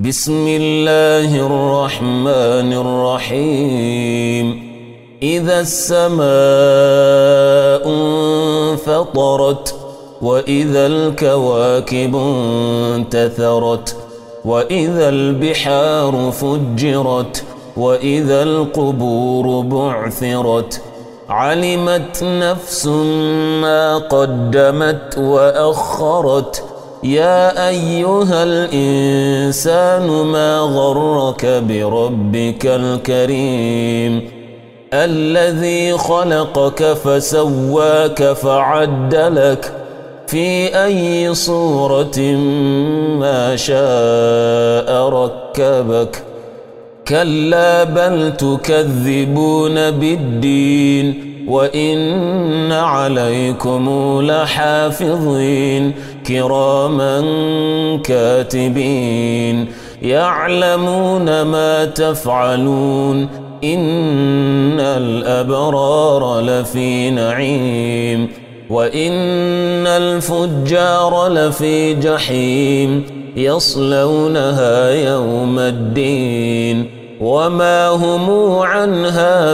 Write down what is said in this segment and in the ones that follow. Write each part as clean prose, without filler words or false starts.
بسم الله الرحمن الرحيم إذا السماء انفطرت وإذا الكواكب انتثرت وإذا البحار فجرت وإذا القبور بعثرت علمت نفس ما قدمت وأخرت يا أيها الإنسان ما غرك بربك الكريم الذي خلقك فسواك فعدلك في أي صورة ما شاء ركبك كلا بل تكذبون بالدين وإن عليكم لحافظين كراما كاتبين يعلمون ما تفعلون إن الأبرار لفي نعيم وإن الفجار لفي جحيم يصلونها يوم الدين وما هم عنها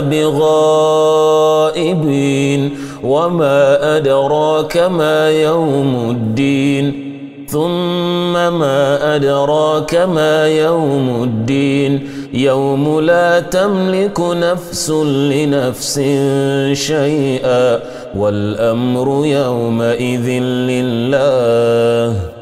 بغائبين وما أدراك ما يوم الدين ثم ما أدراك ما يوم الدين يوم لا تملك نفس لنفس شيئا والأمر يومئذ لله